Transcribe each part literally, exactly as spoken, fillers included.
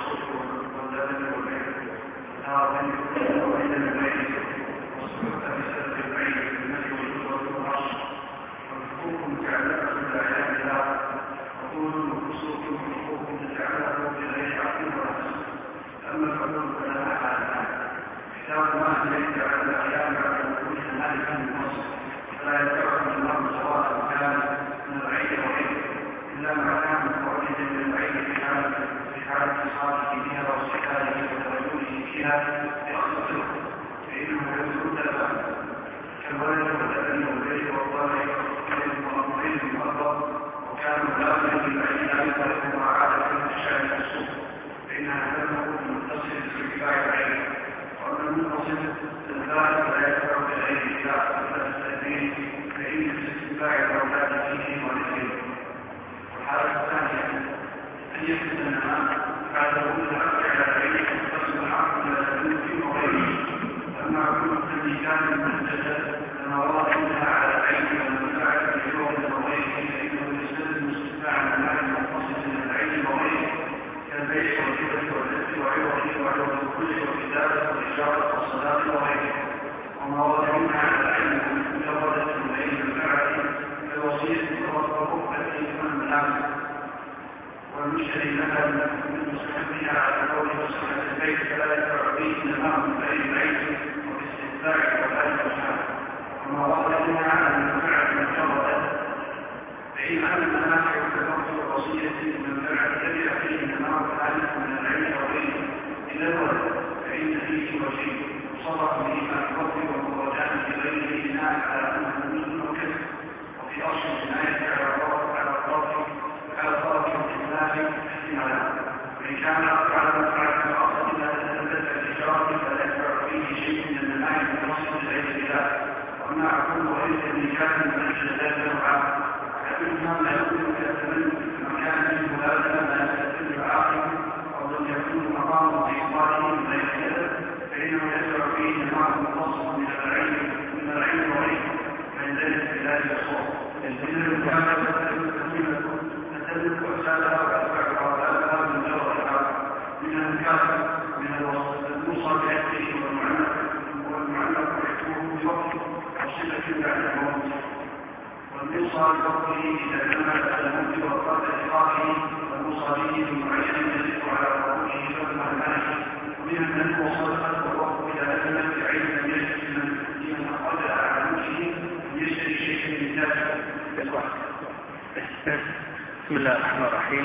بسم الله الرحمن الرحيم.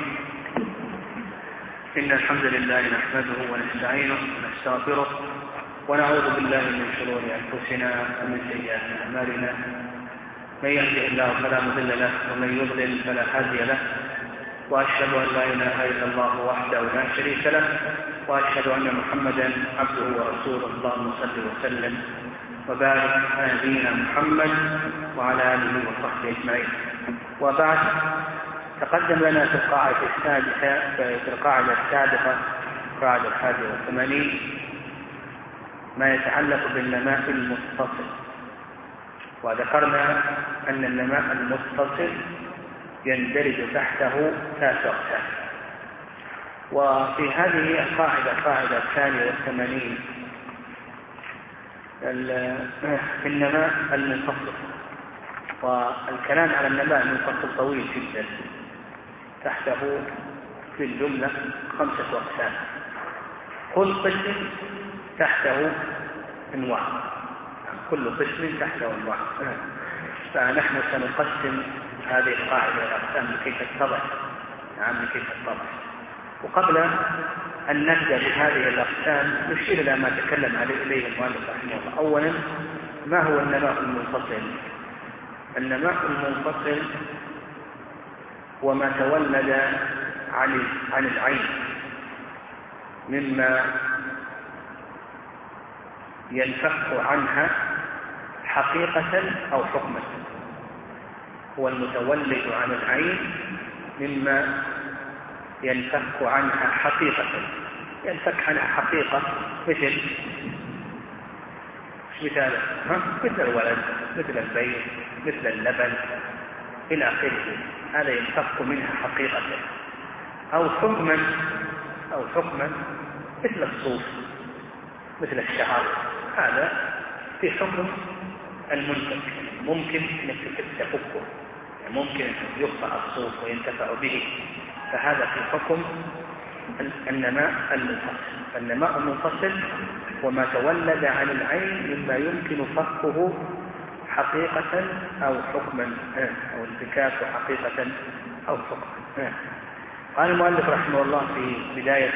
إن الحمد لله نحمده ونستعينه ونستغفره ونعوذ بالله من شرور أنفسنا ومن سيئات أعمالنا. من يهده الله فلا مضل له ومن يضلل فلا هادي له، وأشهد أن لا إله إلا الله وحده لا شريك له، وأشهد أن محمدا عبده ورسوله. اللهم صل وسلم وبارك على نبينا محمد وعلى آله وصحبه أجمعين. وبعد، تقدم لنا في القاعدة السادسة في القاعدة السابقة القاعدة الحادية والثمانين ما يتعلق بالنماء المتصل، وذكرنا أن النماء المتصل يندرج تحته ثلاث أقسام. وفي هذه القاعدة القاعدة الثانية والثمانين النماء المنفصل، والكلام على النماء المنفصل طويل جدا، تحته في الجملة خمسة أقسام، كل قسم تحته أنواع، كل قسم تحته أنواع. فنحن سنقسم هذه القاعدة إلى أقسام لكي تتضح، نعم لكي تتضح. وقبل أن نبدأ بهذه الأقسام نشير إلى ما تكلم عليه المؤلف رحمه الله. أولا، ما هو النماء المنفصل؟ النماء المنفصل وما تولد عن عن العين مما ينفك عنها حقيقة أو حكما، هو المتولد عن العين مما ينفك عنها حقيقة. ينفك عنها حقيقة مثل مثال مثل الولد، مثل البيت، مثل اللبن إلى آخره، هذا ينفك منها حقيقة. أو حكما أو حكما مثل الصوف مثل الشعر، هذا في حكم المنتج، ممكن أنك تفكه، يعني ممكن أن يقطع الصوف وينتفع به، فهذا في حكم النماء المنفصل. النماء المنفصل وما تولد عن العين مما يمكن فكه حقيقة أو حكما، أو انفكاكه حقيقة أو حكما. قال المؤلف رحمه الله في بداية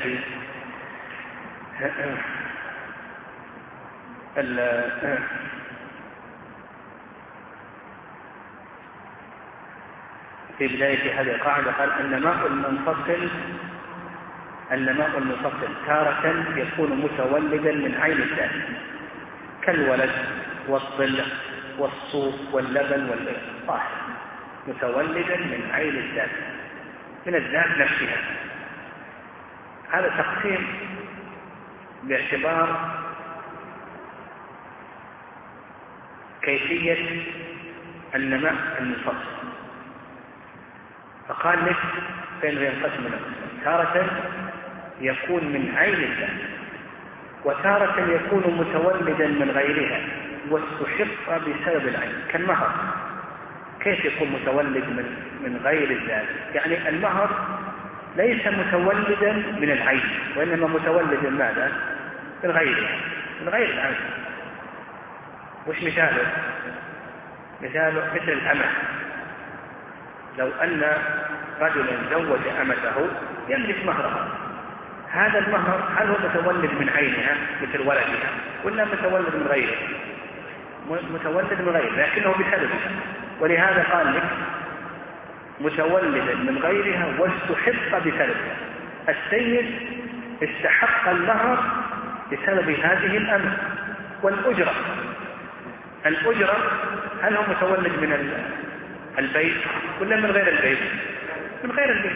في بداية هذه القاعدة قال النماء المنفصل النماء المنفصل تارة يكون متولدا من عين الذات كالولد والظل والصوف واللبن والطاهر، متولدا من عين الذات من الذات نفسها. هذا تقسيم باعتبار كيفية النماء المنفصل. فقال لك فإنه ينقسم الأقسام، تارة يكون من عين الذات، وتارة يكون متولدا من غيرها واستحق بسبب العين كالمهر. كيف يكون متولد من من غير الذات؟ يعني المهر ليس متولدا من العين، وإنما متولد من ماذا؟ من غيرها، من غير العين. وش مثاله؟ مثاله مثل الأمة. لو أن رجلا زوج أمته يملك مهرها، هذا المهر هل هو متولد من عينها مثل ولدها ولا متولد من غيره؟ متولد من غيره لكنه بسببها، ولهذا قال لك متولدا من غيرها واستحق بسببها. السيد استحق المهر بسبب هذه الأمة. والأجرة، الأجرة هل هو متولد من البيت ولا من غير البيت؟ من غير البيت.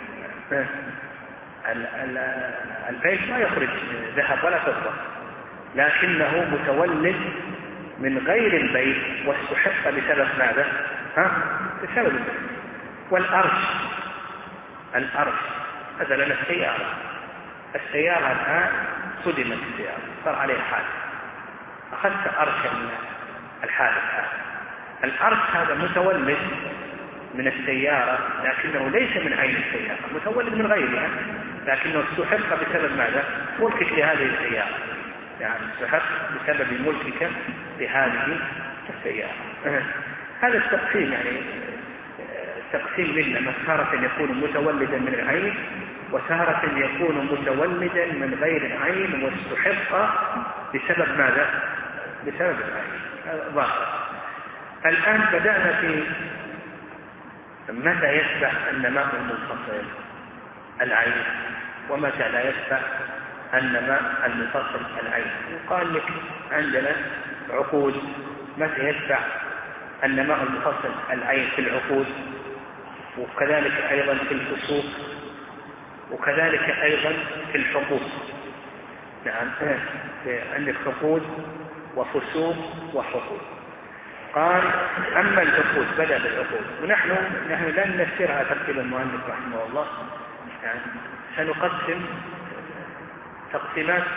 البيت ما يخرج ذهب ولا فضة، لكنه متولد من غير البيت واستحق بسبب ماذا؟ ها؟ بسبب البيت. والأرش، الأرش هذا لنا السيارة. السيارة الآن صدمت السيارة، صار عليها حادث، أخذت أرش الحادث هذا. الأرش هذا متولد من السيارة لكنه ليس من عين السيارة، متولد من غيرها لكنه استحق بسبب ماذا؟ ملكك لهذه السيارة، يعني استحق بسبب ملكك لهذه السيارة. هذا التقسيم يعني تقسيم لنا، تارة يكون متولدا من العين وتارة يكون متولدا من غير العين واستحق بسبب ماذا؟ بسبب العين. ظاهر. الآن بدأنا في متى يتبع النماء المنفصل العين ومتى لا يتبع النماء المنفصل العين. وقال لك عندنا عقود متى يتبع النماء المنفصل العين في العقود، وكذلك أيضا في الفسوق، وكذلك أيضا في الحقوق. نعم، عندك عقود وفسوق وحقوق. قال أما العقود، بدأ بالعقود، ونحن نحن لن نفسرها ترتيب المؤلف رحمه الله، يعني سنقسم تقسيمات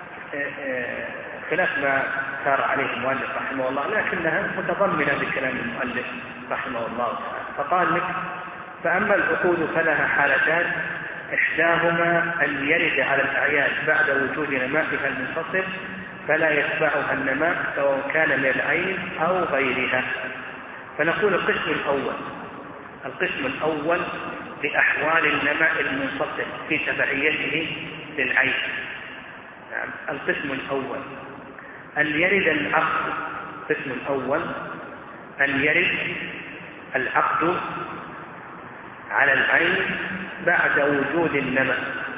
خلاف ما سار عليه المؤلف رحمه الله، لكنها متضمنة بكلام المؤلف رحمه الله تعالى. فقال لك فأما العقود فلها حالتان، إحداهما أن يرد على الأعيان بعد وجود نمائها المنفصل فلا يتبعها النماء سواء كان من العين أو غيرها. فنقول القسم الأول القسم الأول لأحوال النماء المنفصل في تبعيته للعين. يعني القسم الأول أن يرد العقد القسم الأول أن يرد العقد على العين بعد وجود النماء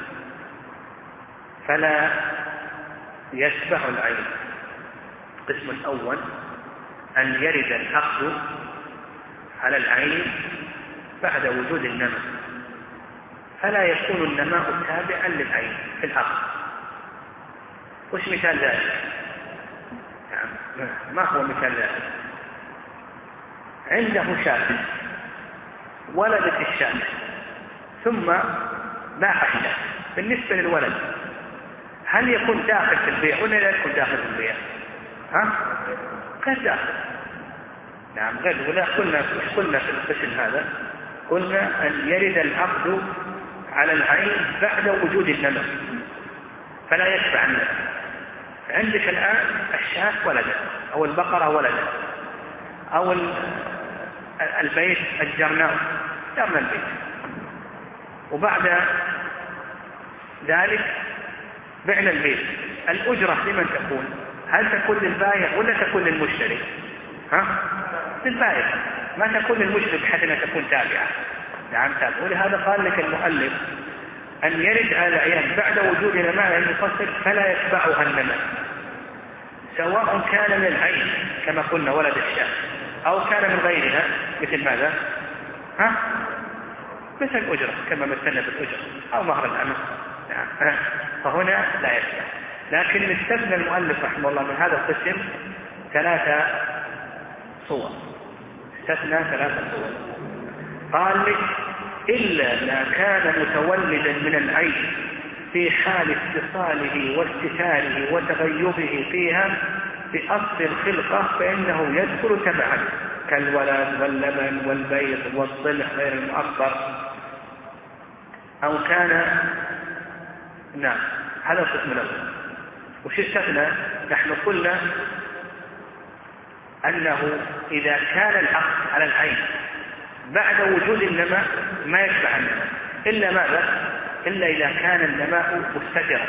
فلا يتبع العين. القسم الأول أن يرد العقد على العين بعد وجود النماء فلا يكون النماء تابعا للعين في العقد. وش مثال ذلك؟ يعني ما هو مثال ذلك؟ عنده شاة ولدت الشاة ثم باع الشاة بالنسبة للولد هل يكون داخل في البيع ولا لا يكون داخل في البيع؟ ها؟ غير داخل. نعم غير. ولا قلنا قلنا في القسم هذا قلنا أن يرد العقد على العين بعد وجود النمى فلا يتبع النمى. عندك الآن الشاة ولدت أو البقرة ولدت أو البيت أجرناه جرنا البيت، وبعد ذلك بعنا البيت. الأجرة لمن تكون؟ هل تكون للبائع ولا تكون للمشتري؟ ها؟ للبائع، ما تكون للمشتري بحيث أنها تكون تابعة. نعم تابعة. ولهذا قال لك المؤلف أن يرد على العيان بعد وجود نماء المفصل فلا يتبعها النماء، سواء كان من العين كما قلنا ولد الشاة أو كان من غيرها مثل ماذا؟ ها؟ مثل الأجرة كما مثلنا بالأجرة أو مهر الأمة. نعم. فهنا لا يتبع. لكن استثنى المؤلف رحمه الله من هذا القسم ثلاثة صور. استثنى ثلاثة صور. قال لك إلا ما كان متولدا من العين في حال اتصاله واستثاره وتغيبه فيها بأصل الخلقة فإنه يدخل تبعا كالولد واللبن والبيض والصلح غير المؤخر. أو كان نعم هذا القسم الأول. وش استثنى؟ نحن قلنا أنه إذا كان العقد على العين بعد وجود النماء ما يتبع النماء إلا ماذا؟ إلا إذا كان النماء مستترا.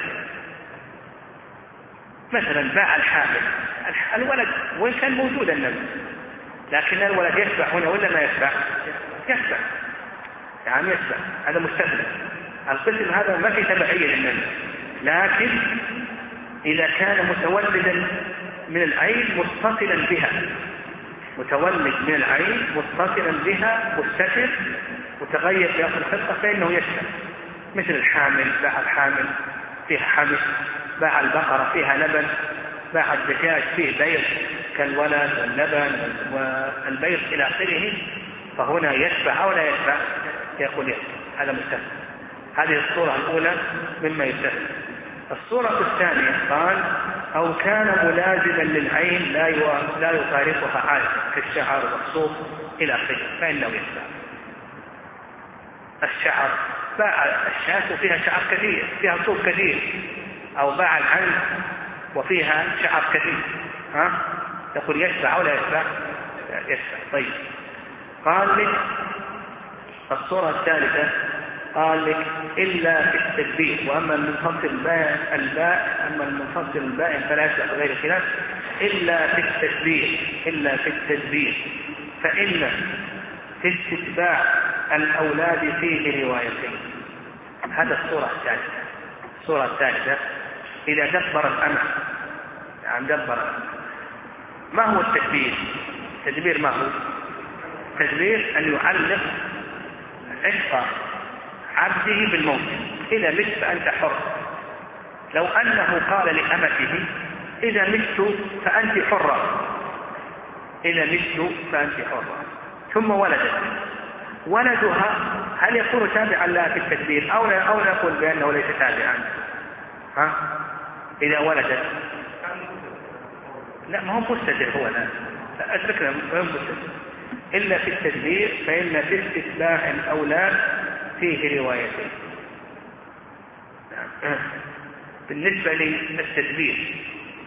مثلا باع الحامل الولد وإن كان موجود النماء لكن الولد يتبع هنا ولا ما يتبع؟ يتبع. يعني يتبع. هذا مستثنى. القسم هذا ما في تبعية للنماء، لكن إذا كان متولدا من العين متصلا بها، متولد من العين متصلا بها مستتر متغير في أصل الخلقة فإنه يشبه. مثل الحامل باع الحامل فيها حمل، باع البقرة فيها لبن، باع الدجاج فيه بيض كالولد واللبن والبيض إلى آخره، فهنا يشبه أو لا يشبه؟ يقول يشبه. هذا مستثنى. هذه الصورة الأولى مما يستثنى. الصورة الثانية قال أو كان ملازما للعين لا لا يفارقها عادة كالشعر والصوف إلى آخره فإنه يتبع. الشعر باع الشاة وفيها شعر كثير فيها صوف كثير، أو باع العين وفيها شعر كثير، ها يقول يتبع ولا يتبع؟ يتبع. طيب قال لك الصورة الثالثة قال لك إلا في التدبير. وأما المنفصل الباء الباء أما المنفصل البائن فلا يشبه غير خلاف إلا في التدبير إلا في التدبير فإن في استتباع الأولاد فيه روايتين. هذا الصورة الثالثة. الصورة الثالثة إذا دبر الأمر يعني دبر. ما هو التدبير؟ التدبير ما هو؟ التدبير أن يعلق عشق عبده بالموت إذا مت فأنت حر. لو أنه قال لأمته إذا مت فأنت حرة، إذا مت فأنت حرة، ثم ولدت، ولدها هل يكون تابعا لها في التدبير أو لا أو نقول بأنه ليس تابعا؟ ها إذا ولدت لا ما هو مستتر هو لا أتركنا ما هو مستتر إلا في التدبير فإن في استتباع الأولاد فيه روايتين. بالنسبة للتدبير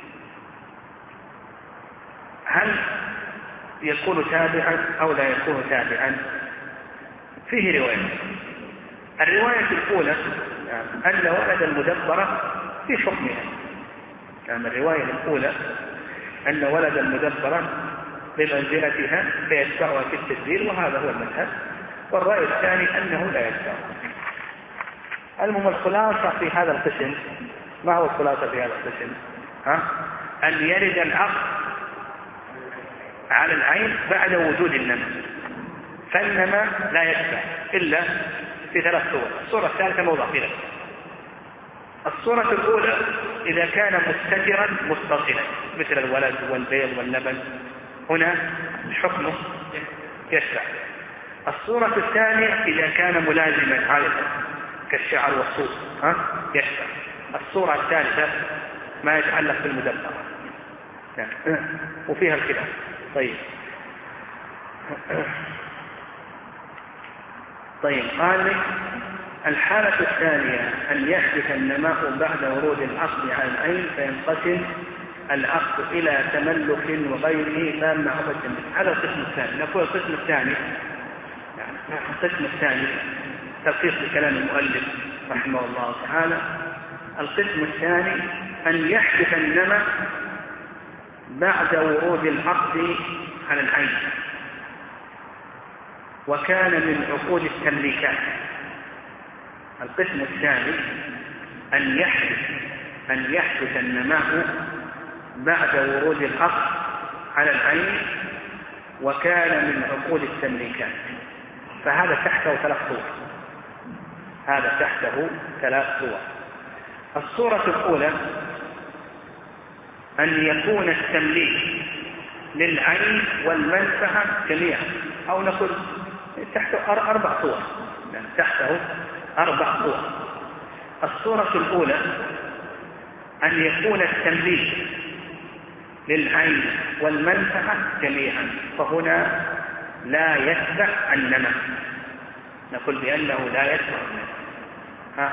هل يكون تابعا أو لا يكون تابعا؟ فيه رواية. الرواية الأولى أن ولد المدبرة في حكمها، يعني الرواية الأولى أن ولد المدبرة بمنزلتها فيتبعها في التدبير وهذا هو المذهب. والرأي الثاني أنه لا يتبع. المهم الخلاصة في هذا القسم ما هو الخلاصة في هذا القسم؟ ها؟ أن يرد العقد على العين بعد وجود النمى، فالنمى لا يتبع إلا في ثلاث صور. الصورة الثالثة موضع خلاف. الصورة الأولى إذا كان مستترا متصلا مثل الولد والبيض واللبن هنا حكمه يتبع. الصورة الثانية إذا كان ملازما عادة كالشعر والصوف ها يشبع. الصورة الثالثة ما يتعلق بالمدبر وفيها الخلاف. طيب طيب قال لك الحالة الثانية أن يحدث النماء بعد ورود العقد على العين فينقسم العقد إلى تملك وغيره فمع عقد. هذا القسم الثاني. نقول القسم الثاني يعني القسم الثاني تلخيص لكلام المؤلف رحمه الله تعالى. القسم الثاني أن يحدث النماء بعد ورود العقد على العين وكان من عقود التمليكات. القسم الثاني أن يحدث أن يحدث النماء بعد ورود العقد على العين وكان من عقود التمليكات. فهذا تحته ثلاث صور. هذا تحته ثلاث صور. الصورة الأولى أن يكون التمليك للعين والمنفعة جميعا، أو نقول تحته أربع صور، يعني تحته أربع صور. الصورة الأولى أن يكون التمليك للعين والمنفعة جميعا، فهنا لا يتبع النماء. نقول بأنه لا يتبع النماء. ها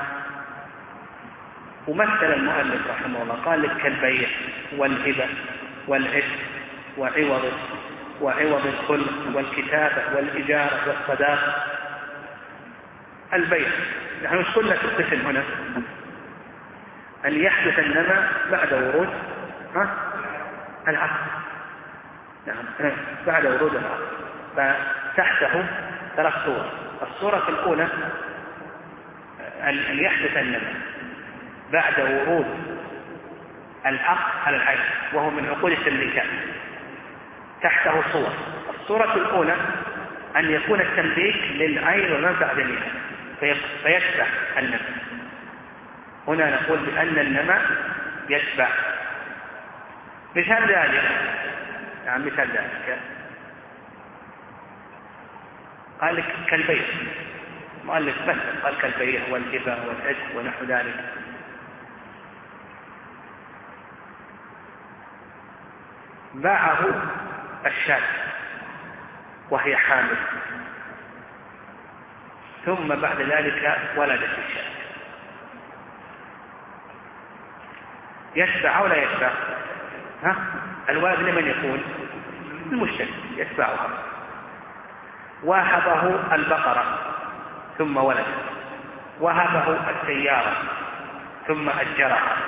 ومثل المؤلف رحمه الله قال لك كالبيع والهبة والعتق وعوض وعوض الخلق والكتابة والإجارة والصداق. البيع نحن مش قلنا في القسم هنا أن يحدث النماء بعد ورود ها العقد. نعم بعد ورود العقد. فتحته ثلاث صور. الصورة الأولى أن يحدث النماء بعد ورود العقد على العين وهو من عقود التمليكات، تحته صور. الصورة الأولى أن يكون التمليك للعين والمنفعة جميعا فيتبع النماء. هنا نقول بأن النماء يتبع. مثال ذلك يعني مثال ذلك قال لك كالبيع. مؤلف مثل قال كالبيع والهبة والعتق ونحو ذلك. باعه الشاة وهي حامل ثم بعد ذلك ولدت الشاة، يتبع ولا يتبع؟ ها الولد لمن يكون؟ المشتري يتبعها. وهبه البقرة ثم ولدت، وهبه السيارة ثم أجرها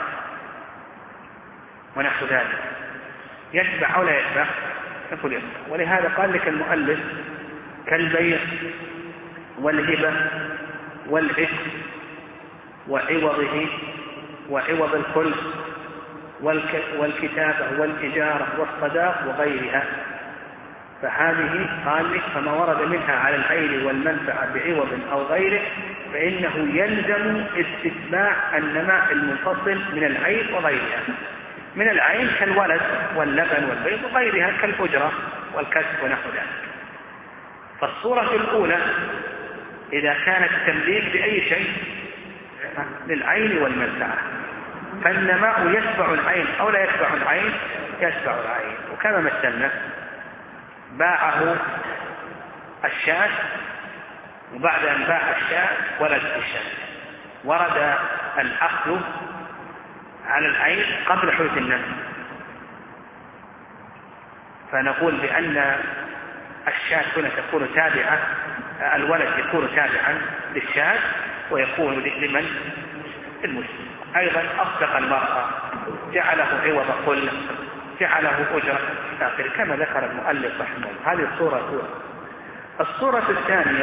ونحو ذلك، يتبع ولا يتبع؟ نقول يتبع. ولهذا قال لك المؤلف كالبيع والهبة والعتق وعوضه وعوض الخلق والكتابة والإجارة والصداق وغيرها. فهذه قال لك فما ورد منها على العين والمنفعة بعوض أو غيره فإنه يلزم استتباع النماء المنفصل من العين وغيرها. من العين كالولد واللبن والبيض وغيرها كالأجرة والكسب ونحو ذلك. فالصورة الأولى إذا كانت تمليك بأي شيء للعين والمنفعة فالنماء يتبع العين أو لا يتبع العين؟ يتبع العين. وكما مثلنا باعه الشاة وبعد أن باع الشاة ولدت الشاة، ورد الأخذ على العين قبل حدوث النماء، فنقول بأن الشاة هنا تكون تابعة، الولد يكون تابعا للشاة ويكون لمن؟ المسلم. أيضا أصدق المرأة جعله عوض قل جعله أجرة آخر كما ذكر المؤلف رحمه الله. هذه الصورة الأولى. الصورة الثانية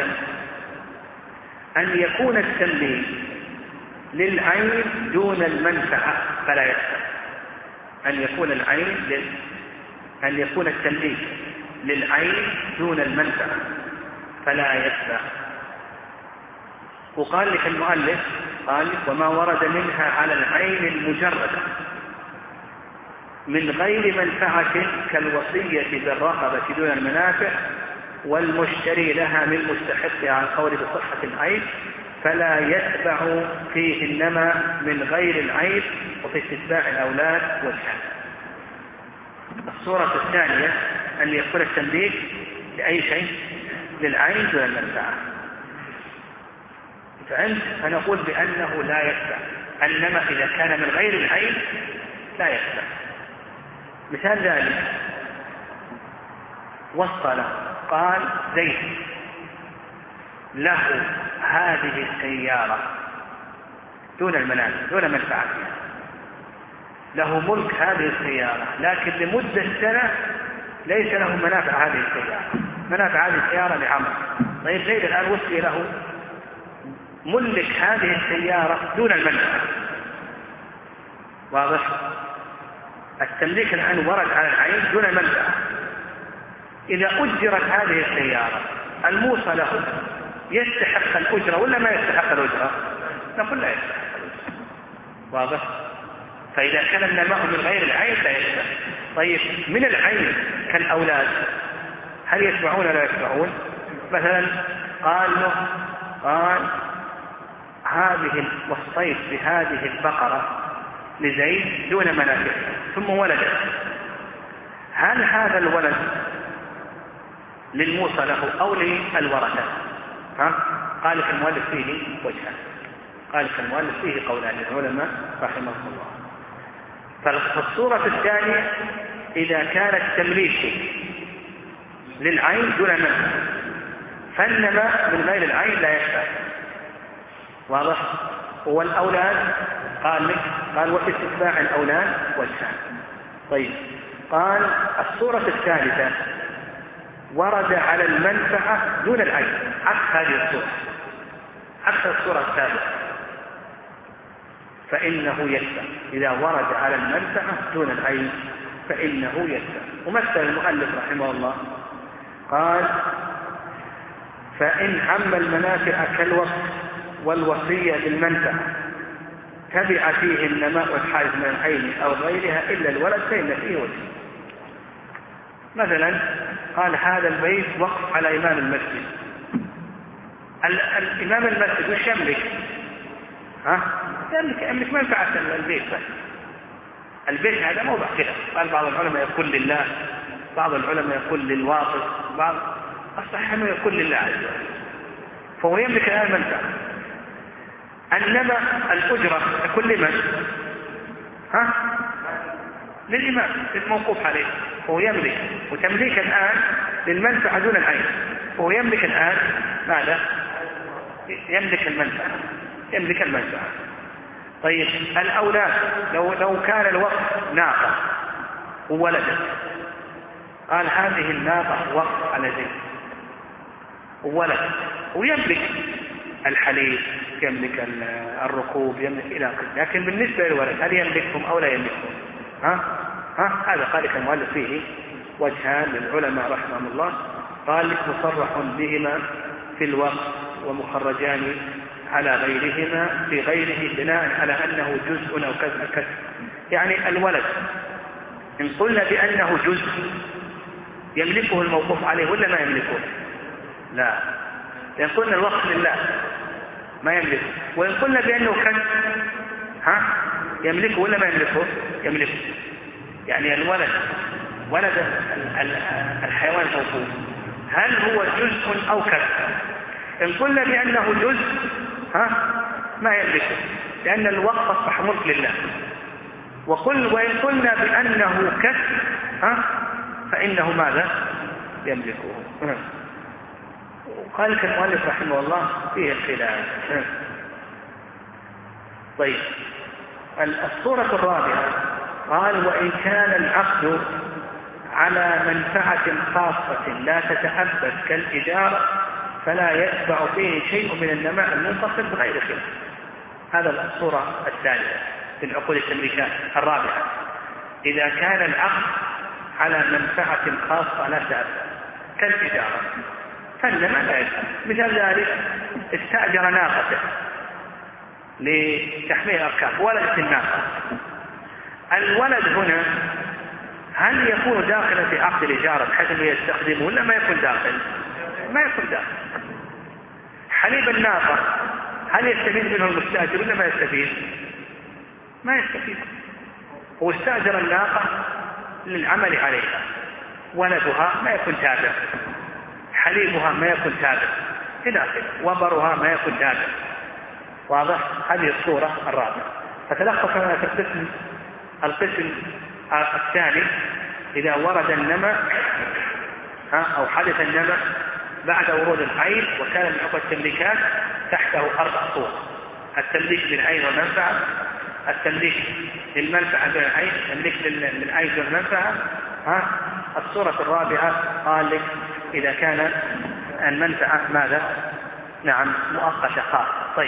أن يكون التمليك للعين دون المنفعة فلا يتبع. أن يكون العين لل... أن يكون التمليك للعين دون المنفعة فلا يتبع. وقال لك المؤلف قال وما ورد منها على العين المجردة من غير منفعة كالوصية بالرقبة دون المنافع والمشتري لها من مستحقها عن قول بصحة العين فلا يتبع فيه النمى من غير العيب وفي استتباع الأولاد والحال. الصورة الثانية أن يكون التمليك لأي شيء للعين دون المنفعة. فأنت فنقول بأنه لا يتبع النمى إذا كان من غير العين لا يتبع. مثال ذلك وصل قال زيد له هذه السيارة دون المنافع دون منفعة، له ملك هذه السيارة لكن لمدة سنة ليس له منافع هذه السيارة، منافع هذه السيارة لعمر. طيب زيد الآن وصل له ملك هذه السيارة دون المنفعة، واضح؟ التمليك الآن ورد على العين دون المنفعة. إذا أجرت هذه السيارة الموصى له يستحق الأجرة ولا ما يستحق الأجرة؟ نقول لا يستحق الأجرة، واضح؟ فإذا كان النماء من غير العين لا يستحق. طيب من العين كالأولاد هل يتبعون لا يتبعون؟ مثلا قال له قال هذه وصيت بهذه البقرة لزيد دون منافع ثم ولدت، هل هذا الولد للموصى له أو للورثة؟ ها؟ قال في المؤلف فيه وجهان، قال في المؤلف فيه قولان للعلماء رحمهم الله. فالصورة الثانية إذا كان التمليك للعين دون منفعة فإنما من غير العين لا يشفع، واضح؟ والأولاد قال لك قال وفي استتباع الأولاد وجهان. طيب قال الصورة الثالثة ورد على المنفعة دون العين، عكس هذه الصورة، عكس الصورة الثالثة، فإنه يتبع. إذا ورد على المنفعة دون العين فإنه يتبع. ومثل المؤلف رحمه الله قال فإن عم المنافع كالوصف والوصية بالمنفعة تبع فيه النماء الحائز من العين أو غيرها إلا الولد فإن فيه وجه. مثلا قال هذا البيت وقف على إمام المسجد، الإمام المسجد وش يملك؟ ها؟ يملك, يملك منفعة البيت بس. البيت هذا موضع كده، قال بعض العلماء يقول لله، بعض العلماء يقول للواقف، بعض الصحيح أنه يقول لله عز وجل، فهو يملك الآن منفعة. أنما الأجرة تكون لمن؟ ها؟ للإمام الموقوف عليه، هو يملك، وتمليك الآن للمنفعة دون العين، هو يملك الآن ماذا؟ يملك المنفعة، يملك المنفعة. طيب الأولاد لو, لو كان الوقف ناقة وولدت، قال هذه الناقة وقف على زيد وولدت، ويملك الحليب، يملك الركوب، يملك إلى آخره، لكن بالنسبة للولد هل يملكهم أو لا يملكهم؟ ها؟ ها؟ هذا قال لك المؤلف فيه وجهان للعلماء رحمهم الله، قال لك مصرح بهما في الوقت ومخرجان على غيرهما في غيره بناء على أنه جزء أو كذا كذا. يعني الولد إن قلنا بأنه جزء يملكه الموقوف عليه ولا ما يملكه؟ لا، إن قلنا الوقف لله ما يملكه، وإن قلنا بأنه كذا ها يملكه ولا ما يملكه؟ يملكه. يعني الولد ولد الحيوان الموقوف هل هو جزء أو كذا؟ إن قلنا بأنه جزء ها ما يملكه لأن الوقف أصبح ملك لله، وقل وإن قلنا بأنه كسب ها فإنه ماذا؟ يملكه. قال لك المؤلف رحمه الله فيه الخلاف. طيب الصورة الرابعة قال وإن كان العقد على منفعة خاصة لا تتأبد كالإجارة فلا يتبع فيه شيء من النماء المنفصل بغير خلاف. هذا الصورة الثالثة في العقود التمليكات الرابعة، إذا كان العقد على منفعة خاصة لا تتأبد كالإجارة فالنماء لا يتبع. مثال ذلك استأجر ناقته لتحميل أركاب، ولدت الناقة، الولد هنا هل يكون داخلا في عقد الإجارة بحيث أنه يستخدمه ولا ما يكون داخل؟ ما يكون داخل. حليب الناقة هل يستفيد منه المستأجر ولا ما يستفيد؟ ما يستفيد. هو استأجر الناقة للعمل عليها، ولدها ما يكون تابع، حليبها ما يكون تابع إلى آخره، وبرها ما يكون تابع. واضح؟ هذه الصورة الرابعة. فتلخص لنا في القسم القسم الثاني إذا ورد النمى أو حدث النمى بعد ورود العين وكان من عقد التمليكات تحته أربع صور: التمليك للعين والمنفعة، التمليك للمنفعة دون العين، التمليك للعين دون المنفعة. ها الصورة الرابعة قال لك إذا كان المنفعة ماذا؟ نعم مؤقتة خاصة. طيب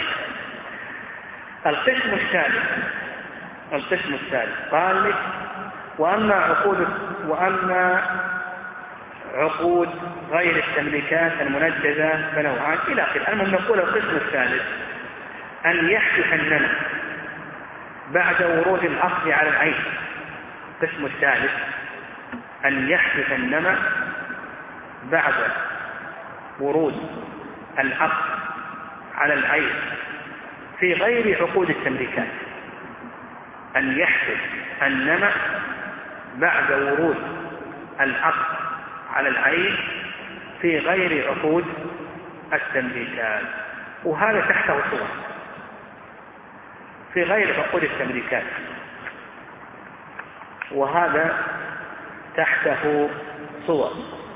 القسم الثالث القسم الثالث قال لك وأما عقود وأما عقود غير التمليكات المنجزة فنوعان إلى آخره. المهم نقول القسم الثالث أن يحدث النمى بعد ورود العقد على العين. القسم الثالث أن يحدث النمى بعد ورود العقد على العين في غير عقود التمليكات. أن يحدث النمى بعد ورود العقد على العين في غير عقود التمليكات، وهذا تحته صور في غير عقود التمليكات، وهذا تحته صور.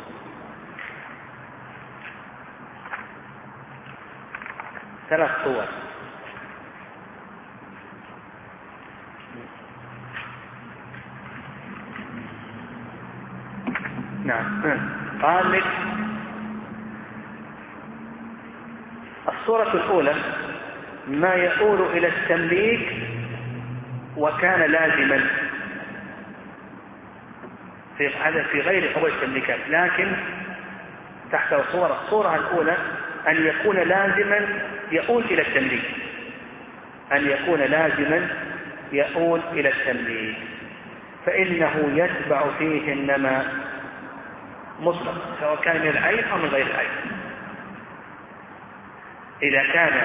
ثلاث صور. نعم. قال لك الصورة الأولى ما يؤول إلى التمليك وكان لازما في هذا في غير عقود التمليكات، لكن تحت صورة. الصورة الأولى أن يكون لازما يؤول إلى التمليك، أن يكون لازما يؤول إلى التمليك، فإنه يتبع فيه النمى مطلق سواء كان من العين أو من غير العين. إذا كان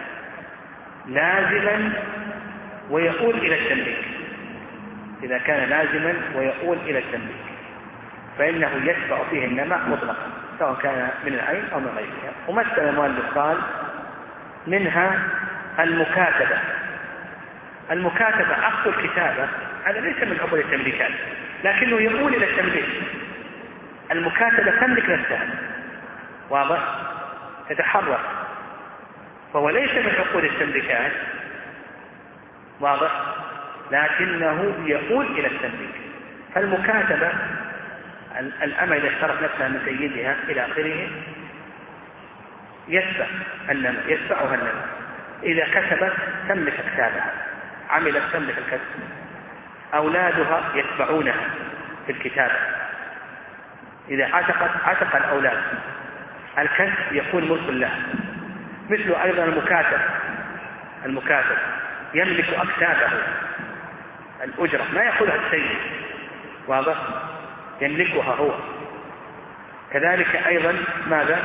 لازما ويؤول إلى التمليك، إذا كان لازما ويؤول إلى التمليك فإنه يتبع فيه النمى مطلقا سواء كان من العين أو من غيرها. ومثل المؤلف قال منها المكاتبة. المكاتبة عقد الكتابة هذا ليس من عقود التمليكات لكنه يؤول إلى التمليك. المكاتبة تملك نفسها، واضح، تتحرك، فهو ليس من عقود التمليكات، واضح، لكنه يؤول إلى التمليك. فالمكاتبة الأمة إذا اشترت نفسها من سيدها إلى آخره يتبع النمى، يتبعها النمى. إذا كسبت تملك كتابها، عملت تملك الكسب، أولادها يتبعونها في الكتابة. إذا عتقت عتق الأولاد، الكسب يكون ملك له. مثل أيضا المكاتب، المكاتب يملك أكتابه، الأجرة ما يأخذها السيد، واضح، يملكها هو. كذلك أيضا ماذا؟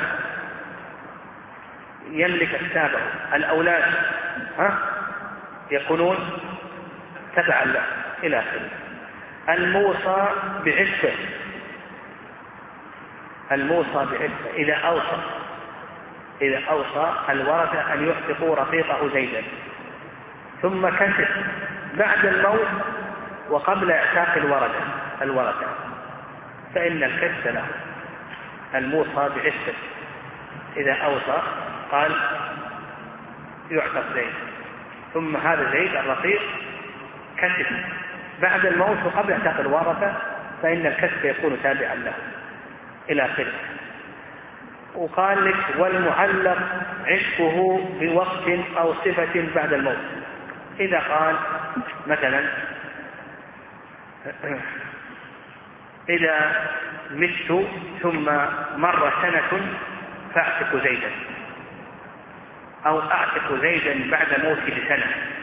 يملك أكتابه. الأولاد ها يكونون تبعا له إلى آخره. الموصى بعفة، الموصى بعفة إذا أوصى إذا أوصى الورثة أن يعتقوا رفيقه زيدا ثم كسب بعد الموت وقبل إعتاق الورثة الورثة فإن الكسب له. الموصى بعفة إذا أوصى قال يعتق زيد، ثم هذا زيد الرفيق كسب بعد الموت وقبل إعتاق الورثة فإن الكسب يكون تابعا له إلى آخره. وقال لك والمعلق عشقه بوقت أو صفة بعد الموت. إذا قال مثلا إذا مت ثم مر سنة فأعتق زيدا، أو أعتق زيدا بعد موته بسنة،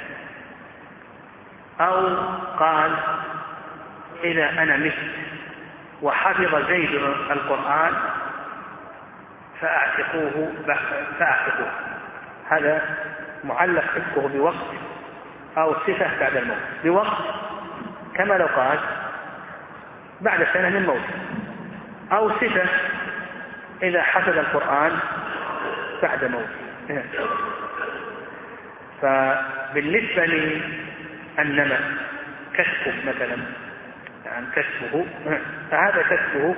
أو قال إذا أنا مت وحفظ زيد القرآن فأعتقوه فأعتقوه. هذا معلق حكمه بوقت أو صفة بعد الموت. بوقت كما لو قال بعد سنة من موت، أو صفة إذا حفظ القرآن بعد موت. فبالنسبة للنمى كسبه مثلا، يعني كسبه، فهذا كسبه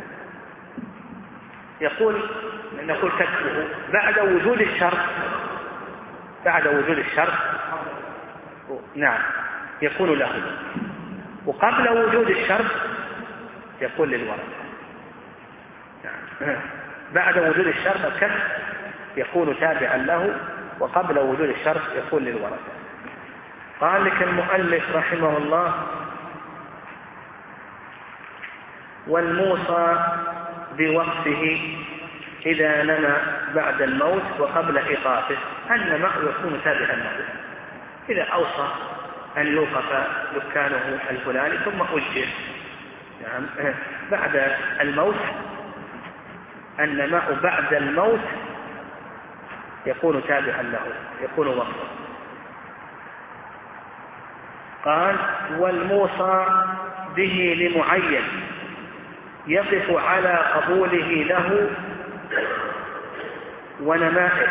يقول نقول كسبه بعد وجود الشرط، بعد وجود الشرط نعم يكون له، وقبل وجود الشرط يكون للورثة. نعم. بعد وجود الشرط الكسب يكون تابعا له، وقبل وجود الشرط يكون للورثة. قال لك المؤلف رحمه الله: والموصى بوقفه إذا نمى بعد الموت وقبل إيقافه، النمى يكون تابعا له. إذا أوصى أن يوقف دكانه الفلاني ثم أجر يعني بعد الموت، النماء بعد الموت يكون تابعا له، يكون وقفا. قال: والموصى به لمعين يقف على قبوله له ونمائه.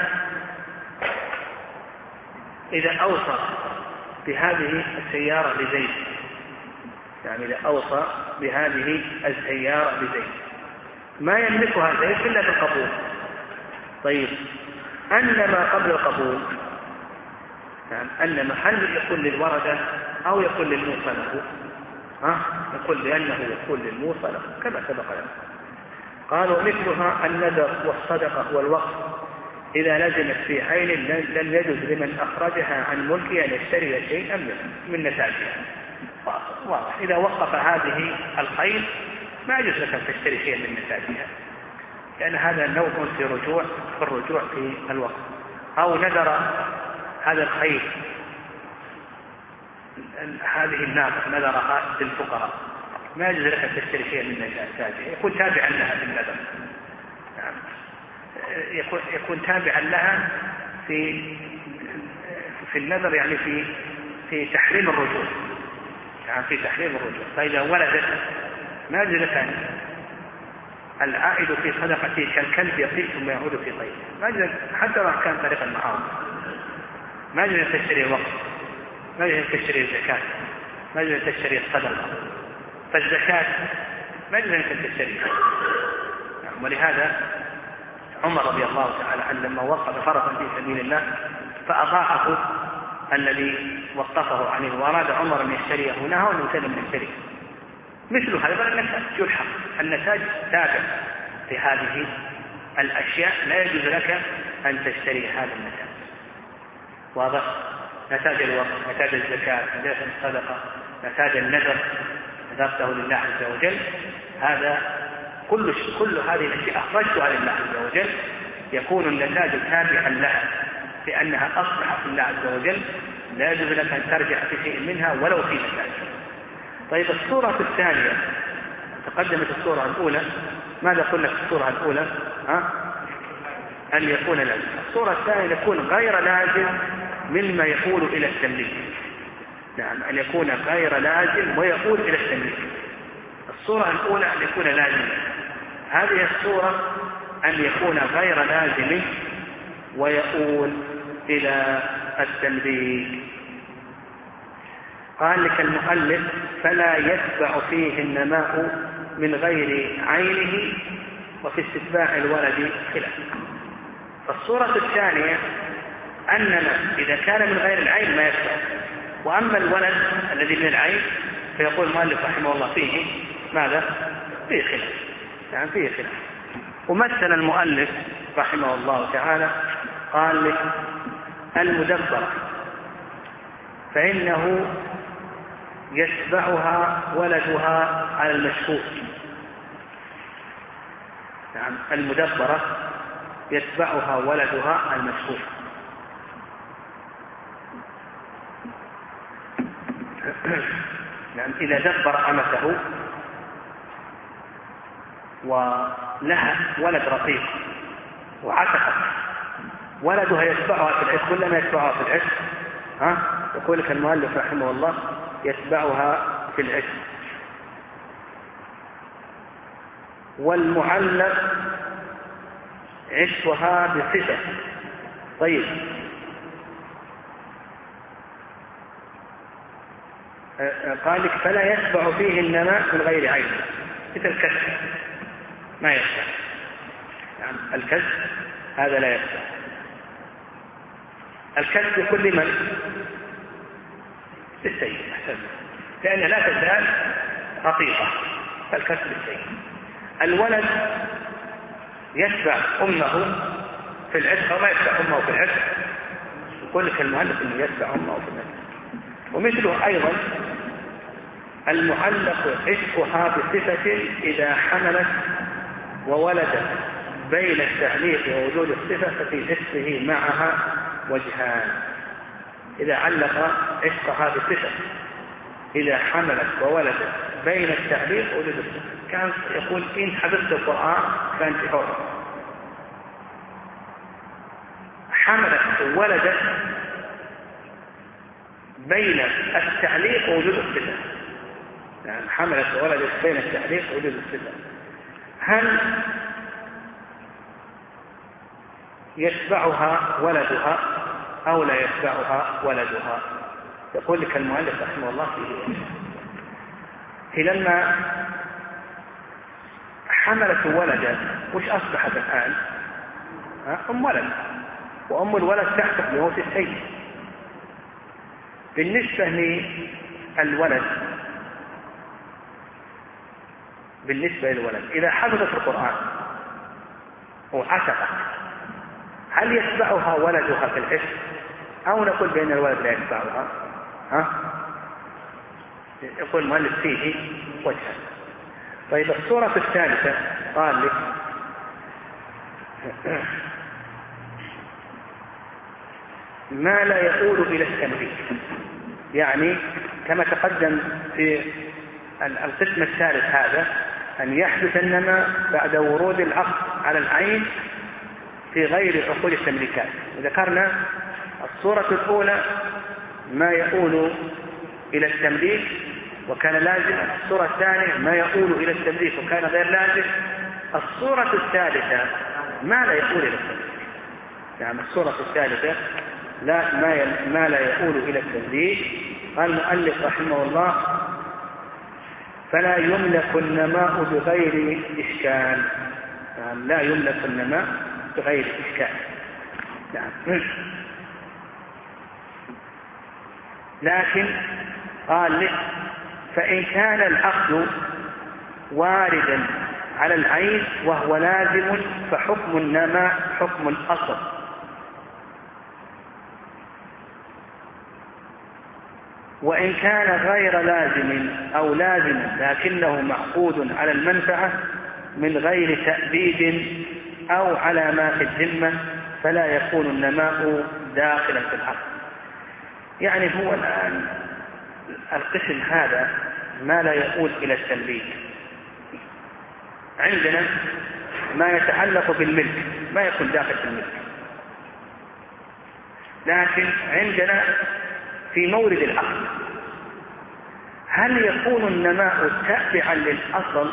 إذا أوصى بهذه السيارة لزيد، يعني إذا أوصى بهذه السيارة لزيد ما يملكها زيد إلا بالقبول. طيب أنما قبل القبول، يعني أنما هل يكون للورثة أو يكون للموصى له؟ ها؟ يقول لأنه يكون للموصى له كما سبق لنا. قالوا: مثلها النذر والصدقة والوقف إذا لزمت في عين لم يجوز لمن أخرجها عن ملكه أن يشتري شيئا من نتاجها. واضح. إذا وقف هذه الخيل ما يجوز لك أن تشتري شيئا من نتاجها، لأن هذا نوع في رجوع في الرجوع في الوقف. أو نذر هذا الخيل، هذه الناقة نذرها للفقراء، ما يجوز لك أن تشتري شيئا من نتاجها، يكون تابعا لها في النذر. نعم. يكون يكون تابعا لها في في النذر، يعني في في تحريم الرجوع، يعني في تحريم الرجوع. فإذا ولدت ما يجوز لك أن العائد في صدقته كالكلب يقيل ثم يعود في طيبه، ما يجوز حتى لو كان طريق المعاصي. ما يجوز أن تشتري الوقت، ما يجوز أن تشتري الزكاة، ما يجوز أن تشتري الصدقة. فالزكاة ما يجوز أن تشتريها. ولهذا عمر رضي الله تعالى عنه لما وقف فرسا في سبيل الله فأضاعه الذي وقفه عنه، وأراد عمر أن يشتريه هنا وأن يسلم يشتريه. مثل هذا النتاج يلحق، النتاج تابع في هذه الأشياء، لا يجوز لك أن تشتري هذا النتاج. واضح؟ نتاج الوقت، نتاج الزكاة، نتاج الصدقة، نتاج النذر نذرته لله عز وجل، هذا كل كل هذه الأشياء أخرجتها لله عز وجل، يكون النتاج تابعا لها لأنها أصبحت لله عز وجل، لا يجوز لك أن ترجع في شيء منها ولو في نتاج. طيب الصورة الثانية، تقدمت الصورة الأولى، ماذا قلنا في الصورة الأولى؟ ها؟ أن يكون لازم. الصورة الثانية يكون غير لازم مما يقول إلى التمليك. نعم، أن يكون غير لازم ويقول إلى التمليك. الصورة الأولى أن يكون لازم، هذه الصورة أن يكون غير لازم ويقول إلى التمليك. قال لك المؤلف: فلا يتبع فيه النماء من غير عينه، وفي استتباع الولد خلاف. فالصورة الثانية أننا إذا كان من غير العين ما يتبع، وأما الولد الذي من العين فيقول المؤلف رحمه الله فيه ماذا؟ فيه خلاف، يعني فيه خلاف. ومثل المؤلف رحمه الله تعالى قال لك: المدبر فإنه يتبعها ولدها على المشهور. يعني المدبرة يتبعها ولدها على المشهور. يعني إذا دبر أمته ولها ولد رقيق وعتقت ولدها يتبعها في العشق ولا ما يتبعها في العشق؟ ها؟ يقول لك المؤلف رحمه الله يتبعها في العشق. والمعلق عشقها بصفة. طيب قال لك فلا يتبع فيه النماء من غير عين، مثل الكسب ما يتبع، يعني الكسب هذا لا يتبع. الكسب لكل من للسيد أحسن، لأن لا تزال حقيقة، فالكسب للسيد. الولد يتبع أمه في العشق وما يتبع أمه في العشق، يقول لك المؤلف أنه يتبع أمه في العشق. ومثله أيضا المعلق عشقها بصفة إذا حملت وولدت بين التعليق ووجود الصفة ففي عشقه معها وجهان. إذا علق عشقها بصفة إذا حملت وولدت بين التعليق ووجود الصفة، كان يقول إن حفظت القرآن فأنت حر. حملت وولدت بين التعليق ووجود الصفة، يعني حملت وولدت بين التعليق ووجود الصفة، هل يتبعها ولدها أو لا يتبعها ولدها؟ يقول لك المؤلف رحمه الله فيه هي لما حملت ولدا وش أصبحت الآن؟ أم ولد، وأم الولد تحت موت السيد. بالنسبة للولد بالنسبة للولد إذا حفظت القرآن وعتقت هل يتبعها ولدها في العشق أو نقول بأن الولد لا يتبعها؟ ها؟ يقول المؤلف فيه وجهان. طيب الصورة الثالثة قال لك ما لا يؤول إلى التمليك، يعني كما تقدم في القسم الثالث هذا أن يحدث النماء بعد ورود العقد على العين في غير عقود التمليكات. وذكرنا الصورة الأولى ما يؤول إلى التمليك وكان لازم، الصورة الثانية ما يؤول إلى التمليك وكان غير لازم، الصورة الثالثة ما لا يؤول إلى التمليك. يعني الصورة الثالثة لا ما, ما لا يؤول إلى التمليك. قال المؤلف رحمه الله فلا يملك النماء بغير إشكال، يعني لا يملك النماء بغير إشكال. يعني لكن قال لك فإن كان العقد واردا على العين وهو لازم فحكم النماء حكم الأصل. وإن كان غير لازم أو لازم لكنه معقود على المنفعة من غير تأبيد أو على ما في الذمة فلا يكون النماء داخلا في العقد. يعني هو الآن القسم هذا ما لا يؤول إلى التمليك. عندنا ما يتعلق بالملك ما يكون داخل في الملك، لكن عندنا في مورد العقد هل يكون النماء تابعا للأصل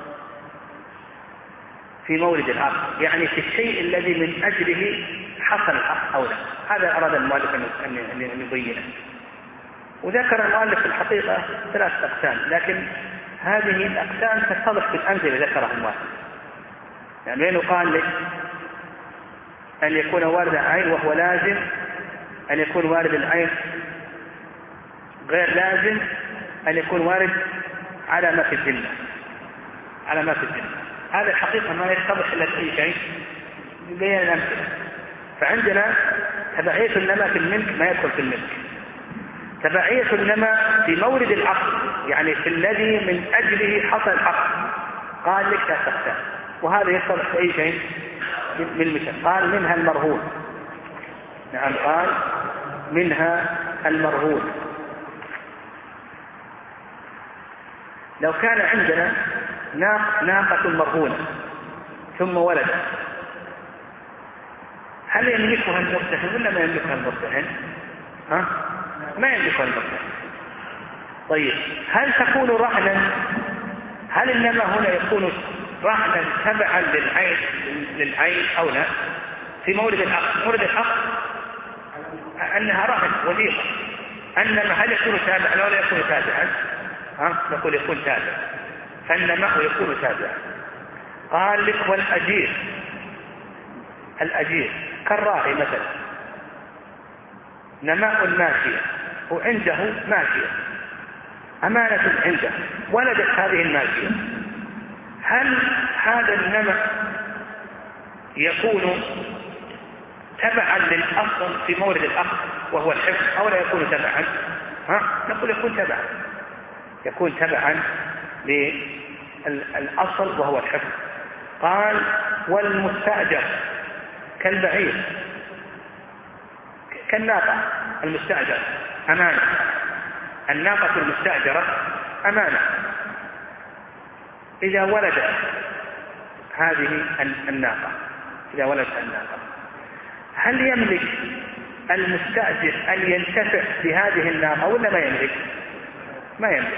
في مورد العقد، يعني في الشيء الذي من أجله حصل العقد أو لا؟ هذا أراد المؤلف أن يبينه. وذكر المؤلف في الحقيقة ثلاث أقسام، لكن هذه الأقسام تتضح في الأمثلة ذكرها المؤلف. يعني بينه قال لك أن يكون وارد العين وهو لازم، أن يكون وارد العين غير لازم، أن يكون وارد على ما في الذمة على ما في الذمة. هذا الحقيقة ما يتضح إلا في أي شيء بين الأمثلة. فعندنا تبعية النماء في الملك ما يدخل في الملك، تبعية النماء في مورد العقد يعني في الذي من أجله حصل العقد قال لك لا تختار، وهذا يتضح في أي شيء من المثل. قال منها المرهون، نعم قال منها المرهون. لو كان عندنا ناقة مرهونة ثم ولد، هل يملكها المرتهن ولا ما يملكها المرتهن؟ ها؟ ما يملكها المرتهن. طيب هل تكون رهنا؟ هل إنما هنا يكون رهنا تبعا للعين للعين أو لا؟ في مورد العقد، مورد العقد أنها رهن وثيقة، أنما هل يكون تابعا أو لا يكون تابعا؟ ها؟ نقول يكون تابعا، فإنما يكون تابعا. قال لك والأجير، الأجير كالراعي مثلا، نماء الماشية وعنده ماشية، أمانة عنده، ولدت هذه الماشية، هل هذا النماء يكون تبعا للأصل في مورد الأصل وهو الحفظ أو لا يكون تبعا؟ ها؟ نقول يكون تبعا، يكون تبعا للأصل وهو الحفظ. قال والمستأجر كالبعير كالناقة المستأجر أمانة، الناقة المستأجرة أمانة، إذا ولدت هذه الناقة، إذا ولدت الناقة هل يملك المستأجر أن ينتفع بهذه الناقة ولا ما يملك؟ ما يملك،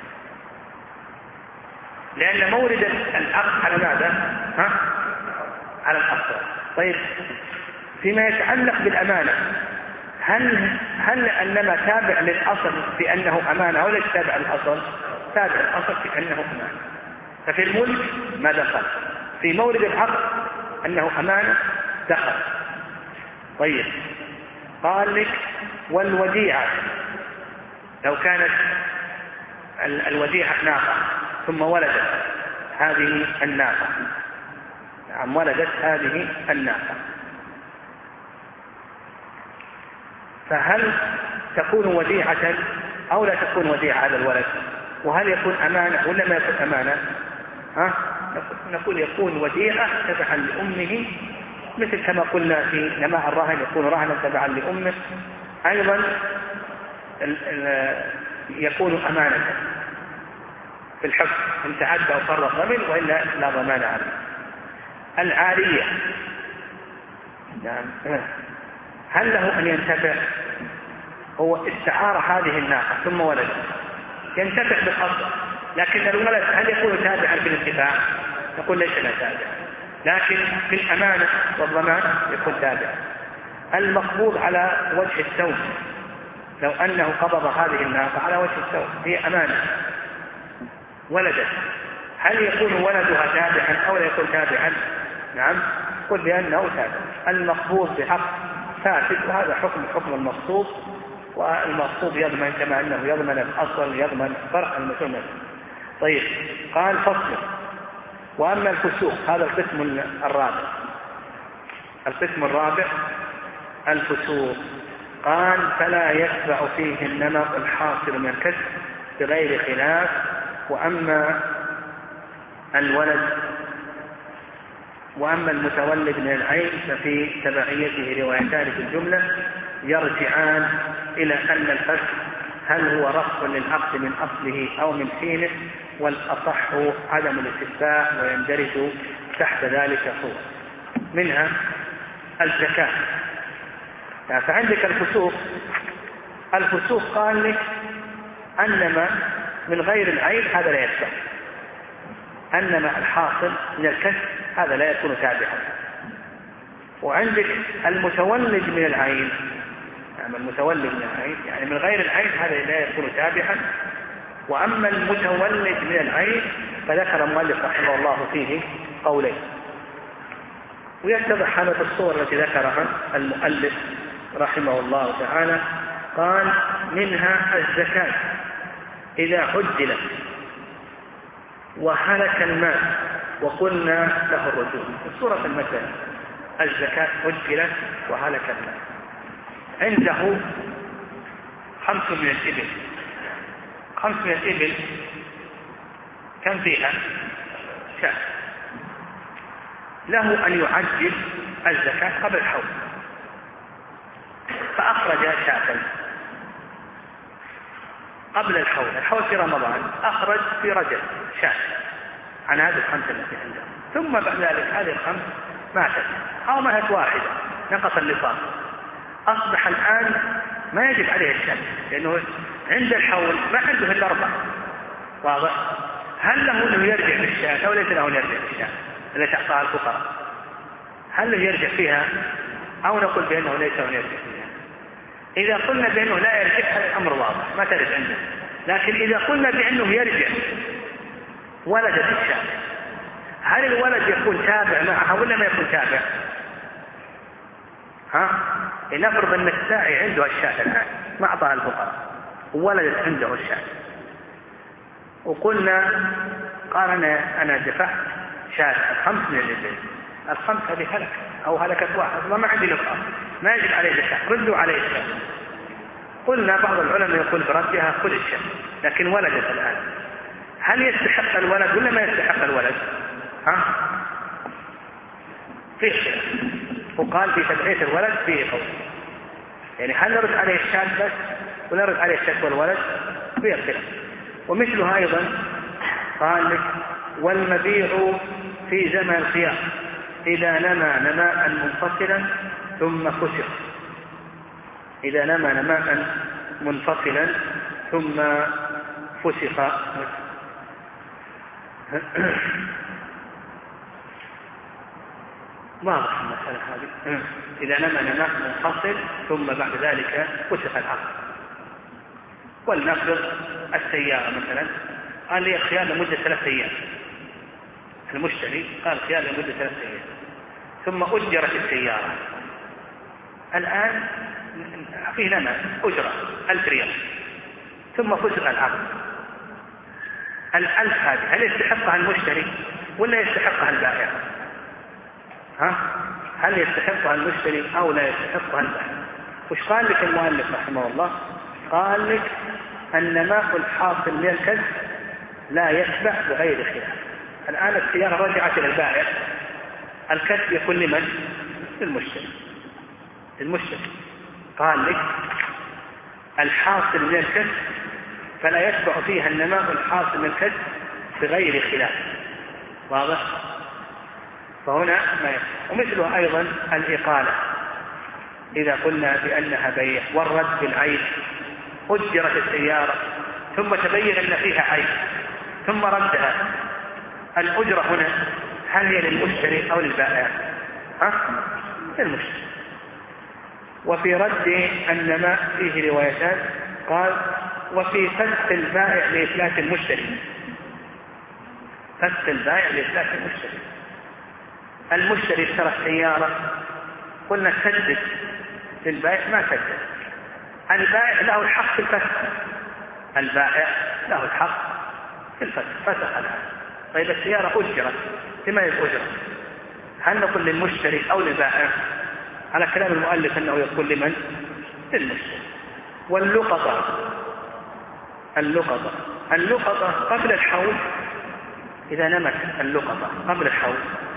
لأن مورد العقد على ماذا؟ ها؟ على الأصل. طيب فيما يتعلق بالأمانة، هل هل أنما تابع للأصل بأنه أمانة ولا تابع الأصل؟ تابع الأصل بأنه أمانة. ففي الملك ما دخل، في مورد العقد أنه أمانة دخل. طيب قال لك والوديعة، لو كانت الوديعة ناقة ثم ولدت هذه الناقة، نعم ولدت هذه الناقة، فهل تكون وديعة أو لا تكون وديعة هذا الولد؟ وهل يكون أمانة ولا ما يكون أمانة؟ ها؟ نقول يكون وديعة تبعا لأمه، مثل كما قلنا في نماء الرهن يكون رهنا تبعا لأمه، أيضا يكون أمانة في الحفظ إن تعدى وفرط ضمن، وإلا لا ضمان عليه. العارية، نعم، هل له أن ينتفع؟ هو استعار هذه الناقة ثم ولد، ينتفع بالأصل، لكن الولد هل يكون تابعا في الانتفاع؟ نقول ليس لا تابع، لكن في الأمانة والضمان يكون تابع. المقبوض على وجه الثوب، لو أنه قبض هذه الناقة على وجه الثوب هي أمانة ولدت، هل يكون ولدها تابعا أو لا يكون تابعا؟ نعم، قل بأنه تابع. المقبوض بحق فاسد، وهذا حكم حكم المغصوب، والمغصوب يضمن كما أنه يضمن الأصل يضمن فرع المسلم. طيب قال فصل. وأما الفسوق، هذا القسم الرابع، القسم الرابع الفسوق، قال فلا يتبع فيه النمط الحاصل من الكسب بغير خلاف. وأما الولد وأما المتولد من العين ففي تبعيته روايتان في الجملة يرجعان إلى أن الفسق هل هو رفض للعقد من أصله أو من حينه، والأصح عدم الاستثباء، ويندرج تحت ذلك صور منها الزكاة. فعندك الفسوق، الفسوق قال لك أنما من غير العين هذا لا يتبع، أنما الحاصل من الكسب هذا لا يكون تابعا. وعندك المتولد من العين، يعني المتولد من العين يعني من غير العين هذا لا يكون تابعا. وأما المتولد من العين فذكر المؤلف رحمه الله فيه قولين، ويتضح هذا في الصور التي ذكرها المؤلف رحمه الله تعالى. قال منها الزكاة إذا عجلت وهلك المال وقلنا له الرجوع. الصورة المثل الزكاة عجلت وهلك المال، عنده خمس من الإبل، خمس من الإبل كم فيها؟ شاة، له أن يعجل الزكاة قبل الحول، فأخرج شاة قبل الحول، الحول في رمضان، أخرج في رجب شاة عن هذه الخمسة التي عنده، ثم بعد ذلك هذه الخمس ماتت أو ماتت واحدة نقص النصاب، أصبح الآن ما يجب عليه الشاة، لأنه عند الحول ما عنده إلا أربع. واضح؟ هل له أنه يرجع بالشاة أو ليس له أن يرجع بالشاة التي أعطاها الفقراء؟ هل له يرجع فيها أو نقول بأنه ليس له أن يرجع فيها؟ إذا قلنا بأنه لا يرجع هذا الأمر واضح ما ترد عنده، لكن إذا قلنا بأنه يرجع ولدت الشاة، هل الولد يكون تابع معها ولا ما يكون تابع؟ ها؟ لنفرض أن الساعي عنده الشاة الآن ما أعطاها الفقراء وولدت عنده الشاة، وقلنا قال أنا, أنا دفعت شاة الخمس من الإبل، الخمس هذه هلك أو هلكت واحد ما عندي نقص ما يجب عليه الشاة، ردوا عليه الشاة. قلنا بعض العلماء يقول بردها خذ الشاة، لكن ولدت الآن، هل يستحق الولد ولا ما يستحق الولد؟ ها؟ فيه خلاف، وقال في تبعية الولد فيه قول، يعني هل نرد عليه الشاة بس ولا نرد عليه الشاة والولد؟ فيه خلاف. ومثلها أيضا قال لك والمبيع في زمن الخيار إذا نمى نماء منفصلا ثم فسخ، إذا نمى نماء منفصلا ثم فسخ. واضح المسألة هذه، إذا نمى نماء منفصل ثم بعد ذلك فسخ العقد. ولنفرض السيارة مثلا قال لي الخيار لمدة ثلاث أيام، المشتري قال خيار لمدة ثلاث أيام ثم أجرت السيارة، الآن فيه لنا أجرة ألف ريال ثم فسخ العقد. الألف هذه هل يستحقها المشتري ولا يستحقها البائع؟ ها؟ هل يستحقها المشتري أو لا يستحقها البائع؟ وش قال لك المؤلف رحمه الله؟ قال لك النماء الحاصل من الكسب لا يتبع بغير خلاف. الآن السيارة رجعت إلى البائع، الكسب يكون لمن؟ للمشتري. المشتري قال لك الحاصل من الكسب فلا يتبع فيها النماء الحاصل من الكسب بغير خلاف. واضح؟ فهنا ما يتبع. ومثله أيضا الإقالة، إذا قلنا بأنها بيع والرد بالعيب، أجرت السيارة ثم تبين أن فيها عيب ثم ردها، الأجرة هنا هل هي للمشتري أو للبائع؟ ها؟ للمشتري. وفي رد النماء فيه روايتان، قال وفي فسخ البائع لإفلاس المشتري، فسخ البائع لإفلاس المشتري. المشتري اشترى السيارة قلنا سدد للبائع ما سدد، البائع له الحق في الفسخ، البائع له الحق في الفسخ، فسخ الآن. طيب السيارة أجرت بما يؤجر، هل نقول للمشتري أو للبائع؟ على كلام المؤلف أنه يقول لمن؟ للمشتري. واللقطة، اللقطة اللقطة قبل الحول، إذا نمت اللقطة قبل الحول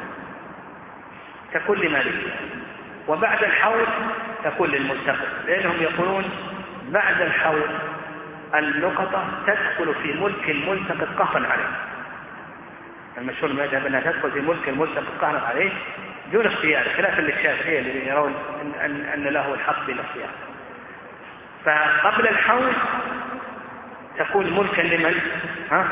تكون لمالك، وبعد الحول تكون للمنتقل، لأنهم يقولون بعد الحول اللقطة تدخل في ملك الملتقط قهرا عليه. المشهور المذهب أنها تدخل في ملك الملتقط قهرا عليه دون اختيار، خلافا للشافعية الذين يرون أن, أن له الحق بالاختيار. فقبل الحول تكون ملكا لمن؟ ها؟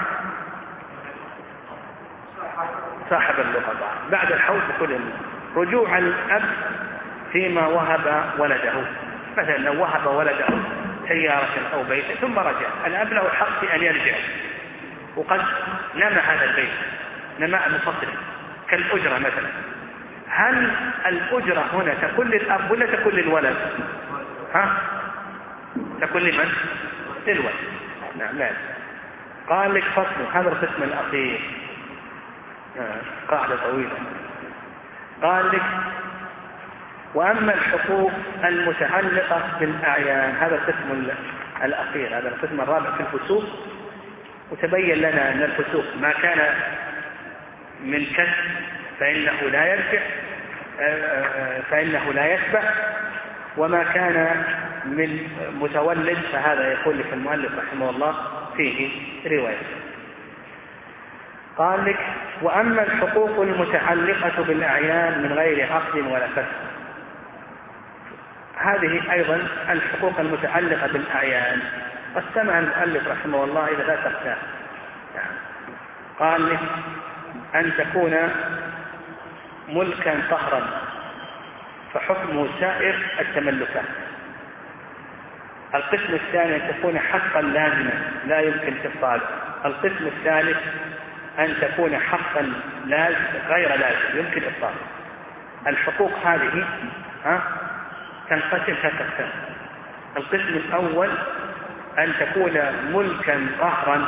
صاحب اللقطة. بعد الحول تكون رجوع الأب فيما وهب ولده، مثلا لو وهب ولده سيارة أو بيتا ثم رجع، الأب له الحق في أن يرجع، وقد نمى هذا البيت نماء منفصل كالأجرة مثلا. هل الأجرة هنا تكون للأب ولا تكون للولد؟ ها؟ تكون لمن؟ للولد. نعم. لا. قال لك فصل، هذا القسم الأخير قاعدة طويلة. قال لك وأما الحقوق المتعلقة بالأعيان، هذا القسم الأخير، هذا القسم الرابع في الفسوق. وتبين لنا أن الفسوق ما كان من كسب فإنه لا يرجع، فإنه لا يتبع، وما كان من متولد فهذا يقول لك المؤلف رحمه الله فيه رواية. قال لك وأما الحقوق المتعلقة بالأعيان من غير عقد ولا فسخ، هذه أيضا الحقوق المتعلقة بالأعيان قسمها المؤلف رحمه الله إلى ثلاثة أقسام. يعني قال لك أن تكون ملكا قهرا فحكمه سائر التملكات. القسم الثاني أن تكون حقا لازما لا يمكن إبطاله. القسم الثالث أن تكون حقا لازم غير لازم يمكن إبطاله. الحقوق هذه ها تنقسم ثلاثة أقسام. القسم الأول أن تكون ملكا قهرا.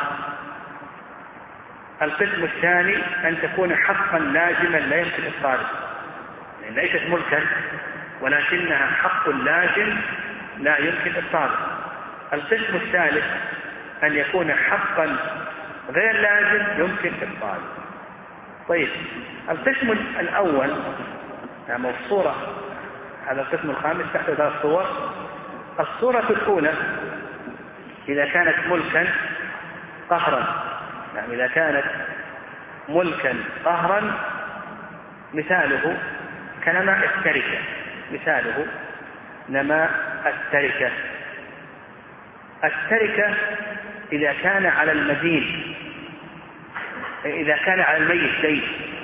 القسم الثاني أن تكون حقا لازما لا يمكن إبطاله، يعني ليست ملكا ولكنها حق لازم لا يمكن إبطاله. القسم الثالث أن يكون حقا غير لازم يمكن إبطاله. طيب القسم الأول يعني الصورة، هذا القسم الخامس تحت ثلاث صور. الصورة الأولى إذا كانت ملكا قهرا، يعني إذا كانت ملكا قهرا مثاله كنماء التركة، مثاله نماء التركة. التركة إذا كان على المدين، إذا كان على الميت دين،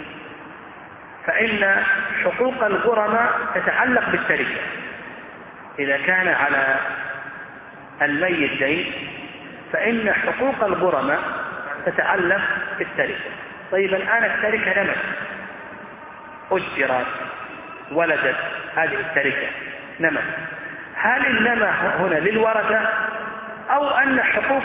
فإن حقوق الغرماء تتعلق بالتركة. إذا كان على الميت دين فإن حقوق الغرماء تتعلق بالتركة. طيب الآن التركة نمت، أجرت، ولدت، هذه التركة نمت. هل النمى هنا للورثة أو أن حقوق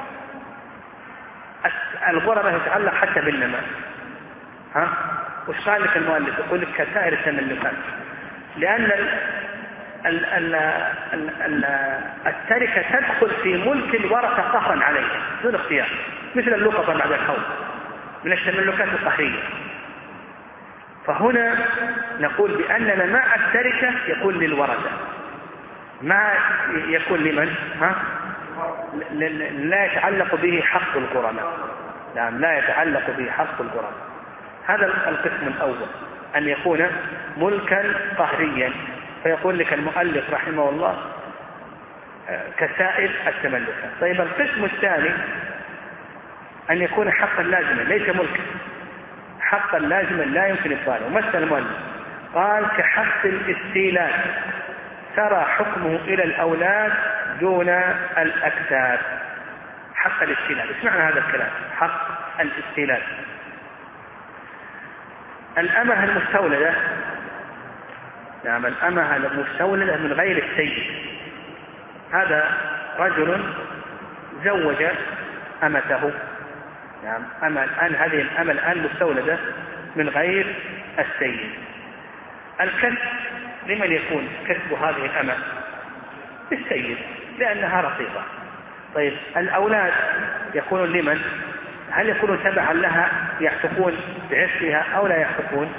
الغرماء تتعلق حتى بالنمى؟ ها؟ وش قال لك المؤلف؟ يقول لك كسائر التملكات، لأن ال ال ال ال التركة تدخل في ملك الورثة قهرا عليه دون اختيار، مثل اللقطة بعد الحول من التملكات القهرية. فهنا نقول بأن نماء التركة يكون للورثة، ما يكون لمن؟ ها؟ لا يتعلق به حق الغرماء، نعم لا يتعلق به حق الغرماء. هذا القسم الأول، أن يكون ملكا قهريا، فيقول لك المؤلف رحمه الله كسائر التملكات. طيب القسم الثاني أن يكون حقا لازما ليس ملكا، حقا لازما لا يمكن إبطاله. مثل المؤلف قال كحق الاستيلاء ترى حكمه إلى الأولاد دون الأكتاب. حق الاستيلاء، ايش معنى هذا الكلام؟ حق الاستيلاء، الأمة المستولدة، نعم الأمة المستولدة من غير السيد. هذا رجل زوج أمته، نعم أما الآن هذه الأمة الآن مستولدة من غير السيد. الكسب لمن يكون كسب هذه الأمة؟ للسيد لأنها رقيقة. طيب الأولاد يكونون لمن؟ هل يكونون تبعا لها يعتقون بعفها أو لا يعتقون؟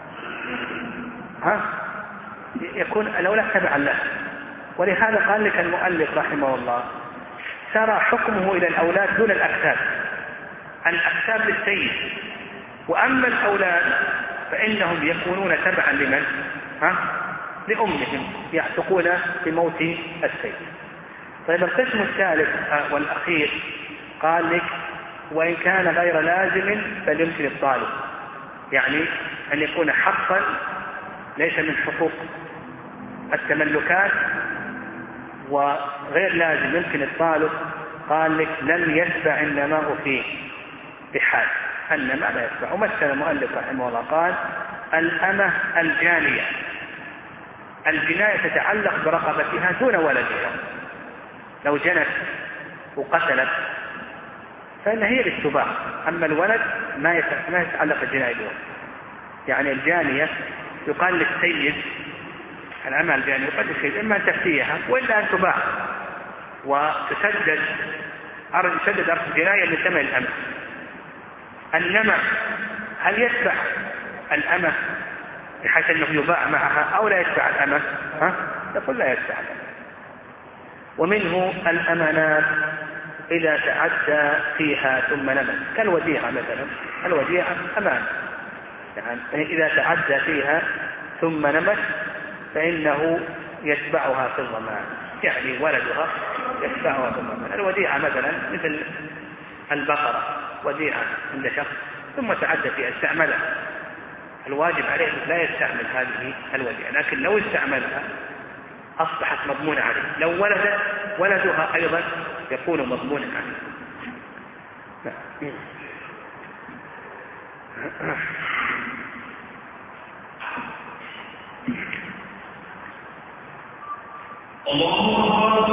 ها؟ يكون الأولاد تبعا لها. ولهذا قال لك المؤلف رحمه الله ترى حكمه إلى الأولاد دون الأكتاب. الأكتاب للسيد، وأما الأولاد فإنهم يكونون تبعا لمن؟ ها؟ لأمهم يعتقون بموت السيد. طيب القسم الثالث والأخير قال لك وإن كان غير لازم فليمكن إبطاله، يعني أن يكون حقا ليس من حقوق التملكات وغير لازم يمكن إبطاله. قال لك لم يتبع النماء فيه بحال، النماء لا يتبع. ومثل المؤلف رحمه الله قال الأمة الجانية، الجناية تتعلق برقبتها دون ولدها، لو جنت وقتلت فإن هي للتباع، أما الولد ما يتعلق الجناية به. يعني الجانية يقال للسيد، الأمة الجانية يقال للسيد إما أن تفتيها وإلا أن تباع وتسدد أرض تسدد أرض الجناية من ثمن الأمة. النمى هل يتبع الأمة بحيث أنه يباع معها أو لا يتبع الأمة؟ ها؟ يقول لا يتبع الأمة. ومنه الأمانات إذا تعدى فيها ثم نمت، كالوديعة مثلا، الوديعة أمان، يعني إذا تعدى فيها ثم نمت فإنه يتبعها في الضمان، يعني ولدها يتبعها في الضمان. الوديعة مثلا مثل البقرة، وديعة عند شخص ثم تعدى فيها استعملها، الواجب عليه لا يستعمل هذه الوديعة، لكن لو استعملها أصبحت مضمونة عليه، لو ولد ولدها أيضا يكون مضمونا عليه. الله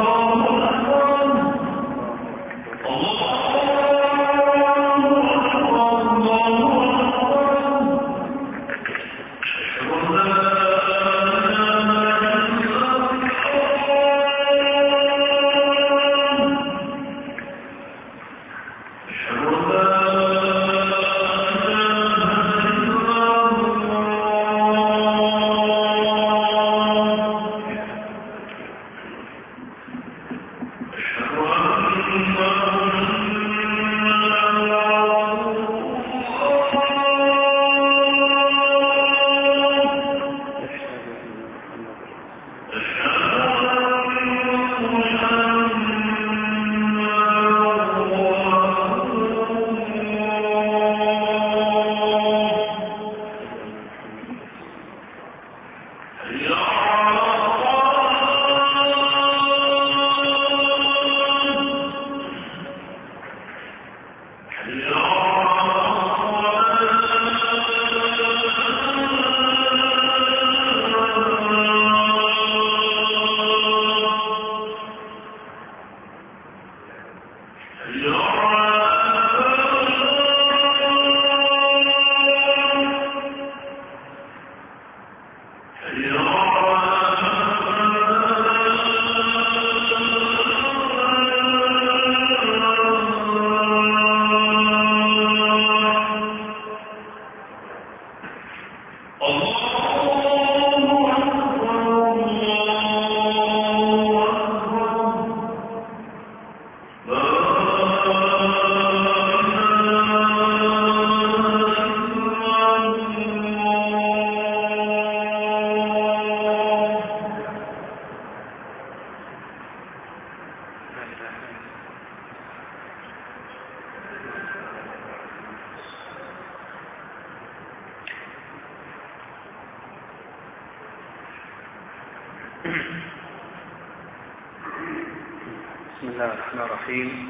بسم الله الرحمن الرحيم.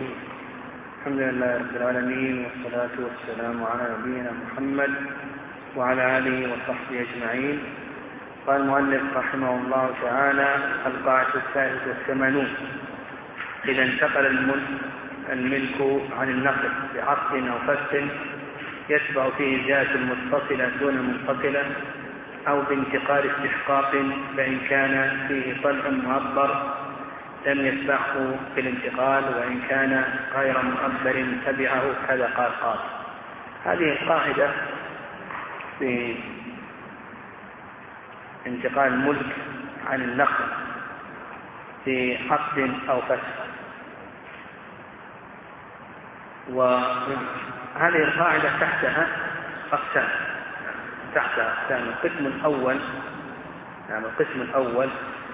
الحمد لله رب العالمين، والصلاة والسلام على نبينا محمد وعلى آله وصحبه أجمعين. قال المؤلف رحمه الله تعالى: القاعدة الثالثة والثمانون: إذا انتقل الملك عن النقل بعقد أو فسخ يتبع فيه الجهة المتصلة دون المنفصلة، أو بانتقال استحقاق، فإن كان فيه طلب مؤبر لم يتبعه في الانتقال، وإن كان غير مؤبر تبعه، كذا قال قال. هذه القاعدة في انتقال الملك عن النقل في عقد أو فسخ. وهذه القاعدة تحتها أقسام تحتها أقسام القسم الأول نعم القسم الأول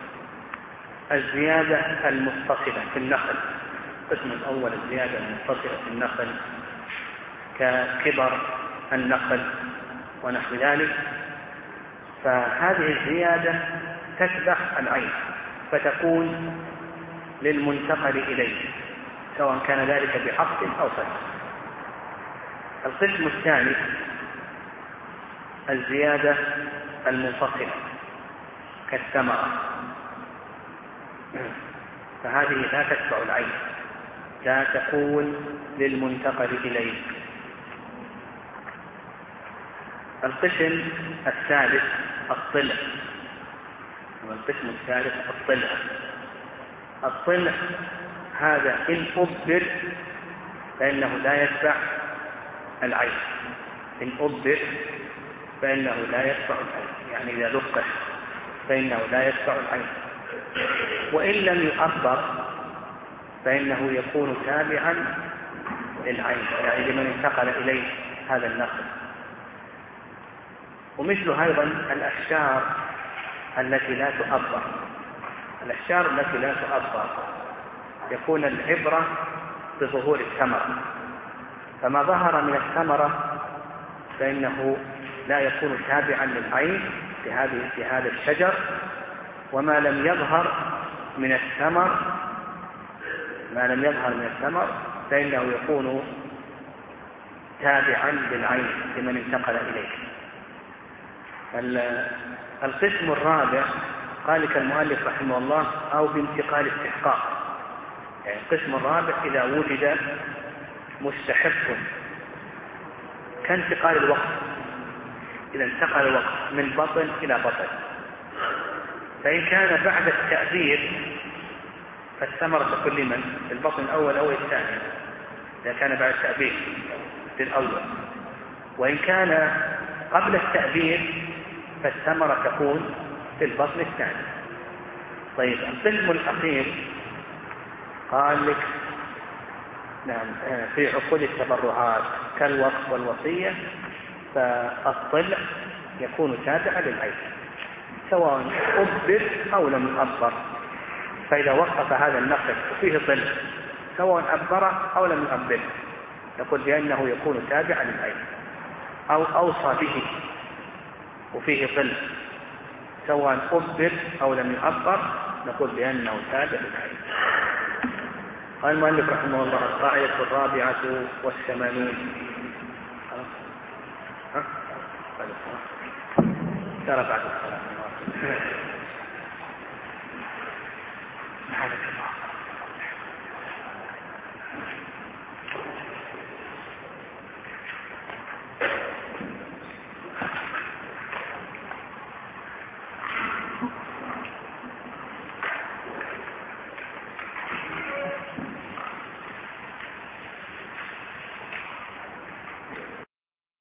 الزيادة المتصلة في النقل. القسم الأول الزيادة المتصلة في النقل ككبر النقل ونحو ذلك، فهذه الزيادة تتبع العين فتكون للمنتقل إليه، سواء كان ذلك بعقد أو فسخ. القسم الثاني الزيادة المنفصلة كالثمرة، فهذه لا تتبع العين، لا تكون للمنتقل إليه. القسم الثالث الطلع، والقسم الثالث الطلع. الطلع هذا إن أبر فإنه لا يتبع العين، إن أبر فإنه لا يتبع العين، يعني إذا لقح فإنه لا يتبع العين. وإن لم يؤبر فإنه يكون تابعا للعين، يعني لمن انتقل إليه هذا النقل. ومثل أيضا الأشجار التي لا تؤبر، الأشجار التي لا تؤبر يكون العبرة بظهور الثمرة، فما ظهر من الثمرة فإنه لا يكون تابعا للعين في هذه في هذا الشجر، وما لم يظهر من الثمر ما لم يظهر من الثمر فإنه يكون تابعا للعين لمن انتقل إليه. القسم الرابع قال لك المؤلف رحمه الله أو بانتقال استحقاق، يعني القسم الرابع إذا وجد مستحق كانتقال الوقت، إذا انتقل الوقت من بطن إلى بطن، فإن كان بعد التأبير فالثمرة تكون لمن؟ البطن الأول أو الثاني إذا كان بعد التأبير للأول، وإن كان قبل التأبير فالثمرة تكون في البطن الثاني. طيب القسم الأخير قال لك نعم في عقود التبرعات كالوقف والوصية فالطلع يكون تابعا للعين سواء أبر أو لم يؤبر، فإذا وقف هذا النقل وفيه طلع سواء أبره أو لم يؤبر نقول بأنه يكون تابعا للعين، أو أوصى به وفيه طلع سواء أبر أو لم يؤبر نقول بأنه تابع للعين. قال المؤلف رحمه الله القاعدة الرابعة والثمانون ها؟ ترى بعد الصلاة